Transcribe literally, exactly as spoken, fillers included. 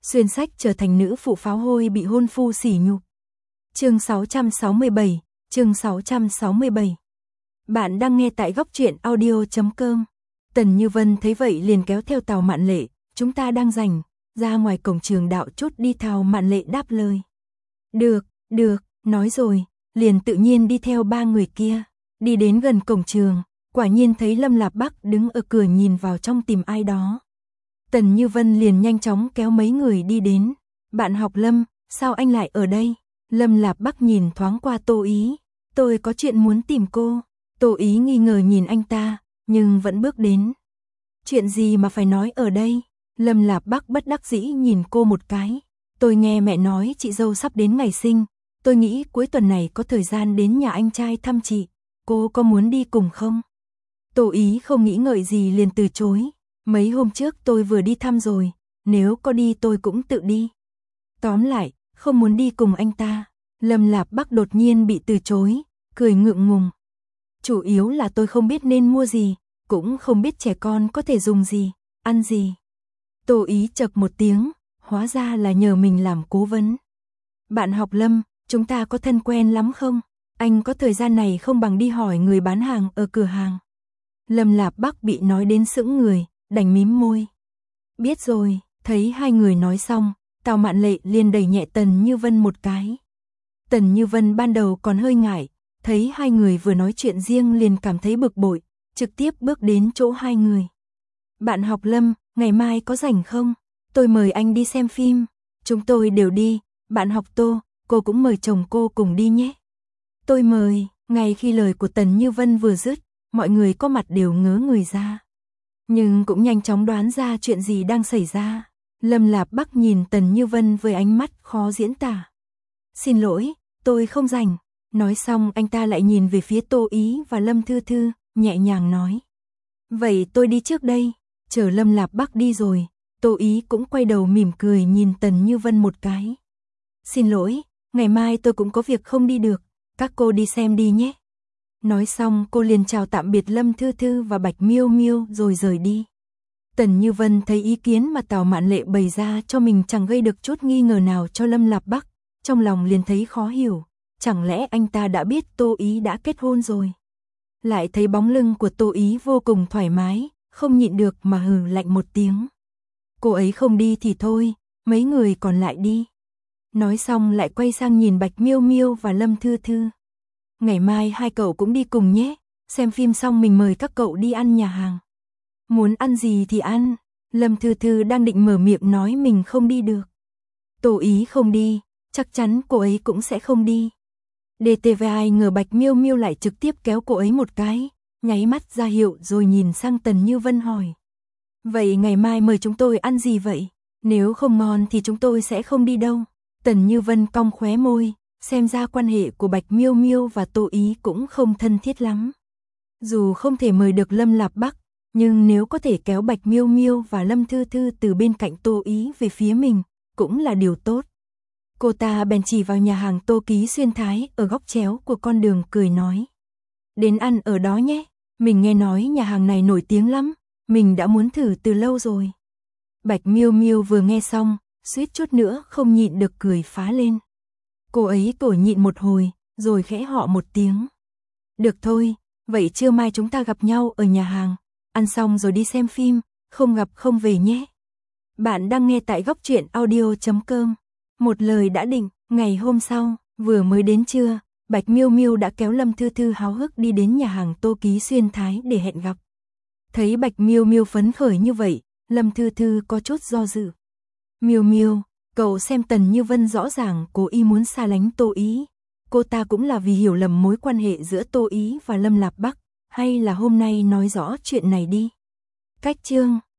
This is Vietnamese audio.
xuyên sách trở thành nữ phụ pháo hôi bị hôn phu sỉ nhục. Chương sáu trăm sáu mươi bảy, chương sáu trăm sáu mươi bảy. Bạn đang nghe tại góc truyện audio chấm com. Tần Như Vân thấy vậy liền kéo theo Tào Mạn Lệ, chúng ta đang rảnh, ra ngoài cổng trường đạo chút đi. Tào Mạn Lệ đáp lời. Được, được, nói rồi, liền tự nhiên đi theo ba người kia, đi đến gần cổng trường, quả nhiên thấy Lâm Lạp Bắc đứng ở cửa nhìn vào trong tìm ai đó. Tần Như Vân liền nhanh chóng kéo mấy người đi đến. Bạn học Lâm, sao anh lại ở đây? Lâm Lạp Bắc nhìn thoáng qua Tô Ý. Tôi có chuyện muốn tìm cô. Tô Ý nghi ngờ nhìn anh ta, nhưng vẫn bước đến. Chuyện gì mà phải nói ở đây? Lâm Lạp Bắc bất đắc dĩ nhìn cô một cái. Tôi nghe mẹ nói chị dâu sắp đến ngày sinh. Tôi nghĩ cuối tuần này có thời gian đến nhà anh trai thăm chị. Cô có muốn đi cùng không? Tô Ý không nghĩ ngợi gì liền từ chối. Mấy hôm trước tôi vừa đi thăm rồi, nếu có đi tôi cũng tự đi. Tóm lại, không muốn đi cùng anh ta. Lâm Lạp Bắc đột nhiên bị từ chối, cười ngượng ngùng. Chủ yếu là tôi không biết nên mua gì, cũng không biết trẻ con có thể dùng gì, ăn gì. Tô Ý chậc một tiếng, hóa ra là nhờ mình làm cố vấn. Bạn học Lâm, chúng ta có thân quen lắm không? Anh có thời gian này không bằng đi hỏi người bán hàng ở cửa hàng. Lâm Lạp Bắc bị nói đến sững người, đành mím môi. Biết rồi, thấy hai người nói xong, Tào Mạn Lệ liền đẩy nhẹ Tần Như Vân một cái. Tần Như Vân ban đầu còn hơi ngại, thấy hai người vừa nói chuyện riêng liền cảm thấy bực bội, trực tiếp bước đến chỗ hai người. Bạn học Lâm, ngày mai có rảnh không? Tôi mời anh đi xem phim. Chúng tôi đều đi. Bạn học Tô, cô cũng mời chồng cô cùng đi nhé. Tôi mời. Ngay khi lời của Tần Như Vân vừa dứt, mọi người có mặt đều ngớ người ra. Nhưng cũng nhanh chóng đoán ra chuyện gì đang xảy ra. Lâm Lạp Bắc nhìn Tần Như Vân với ánh mắt khó diễn tả. Xin lỗi, tôi không rảnh. Nói xong anh ta lại nhìn về phía Tô Ý và Lâm Thư Thư, nhẹ nhàng nói. Vậy tôi đi trước đây. Chờ Lâm Lạp Bắc đi rồi, Tô Ý cũng quay đầu mỉm cười nhìn Tần Như Vân một cái. Xin lỗi, ngày mai tôi cũng có việc không đi được, các cô đi xem đi nhé. Nói xong cô liền chào tạm biệt Lâm Thư Thư và Bạch Miêu Miêu rồi rời đi. Tần Như Vân thấy ý kiến mà Tào Mạn Lệ bày ra cho mình chẳng gây được chút nghi ngờ nào cho Lâm Lạp Bắc, trong lòng liền thấy khó hiểu, chẳng lẽ anh ta đã biết Tô Ý đã kết hôn rồi. Lại thấy bóng lưng của Tô Ý vô cùng thoải mái, không nhịn được mà hừ lạnh một tiếng. Cô ấy không đi thì thôi, mấy người còn lại đi. Nói xong lại quay sang nhìn Bạch Miêu Miêu và Lâm Thư Thư. Ngày mai hai cậu cũng đi cùng nhé, xem phim xong mình mời các cậu đi ăn nhà hàng. Muốn ăn gì thì ăn. Lâm Thư Thư đang định mở miệng nói mình không đi được. Tô Ý không đi, chắc chắn cô ấy cũng sẽ không đi. đê tê vê i ngờ Bạch Miêu Miêu lại trực tiếp kéo cô ấy một cái, nháy mắt ra hiệu rồi nhìn sang Tần Như Vân hỏi. Vậy ngày mai mời chúng tôi ăn gì vậy? Nếu không ngon thì chúng tôi sẽ không đi đâu. Tần Như Vân cong khóe môi, xem ra quan hệ của Bạch Miêu Miêu và Tô Ý cũng không thân thiết lắm. Dù không thể mời được Lâm Lạp Bắc, nhưng nếu có thể kéo Bạch Miêu Miêu và Lâm Thư Thư từ bên cạnh Tô Ý về phía mình, cũng là điều tốt. Cô ta bèn chỉ vào nhà hàng Tô Ký Xuyên Thái ở góc chéo của con đường cười nói. Đến ăn ở đó nhé, mình nghe nói nhà hàng này nổi tiếng lắm, mình đã muốn thử từ lâu rồi. Bạch Miêu Miêu vừa nghe xong, suýt chút nữa không nhịn được cười phá lên. Cô ấy cổ nhịn một hồi, rồi khẽ họ một tiếng. Được thôi, vậy trưa mai chúng ta gặp nhau ở nhà hàng, ăn xong rồi đi xem phim, không gặp không về nhé. Bạn đang nghe tại góc truyện audio chấm com. Một lời đã định, ngày hôm sau, vừa mới đến trưa, Bạch Miêu Miêu đã kéo Lâm Thư Thư háo hức đi đến nhà hàng Tô Ký Xuyên Thái để hẹn gặp. Thấy Bạch Miêu Miêu phấn khởi như vậy, Lâm Thư Thư có chút do dự. Miêu Miêu, cậu xem Tần Như Vân rõ ràng cố ý muốn xa lánh Tô Ý. Cô ta cũng là vì hiểu lầm mối quan hệ giữa Tô Ý và Lâm Lạp Bắc, hay là hôm nay nói rõ chuyện này đi. Cách chương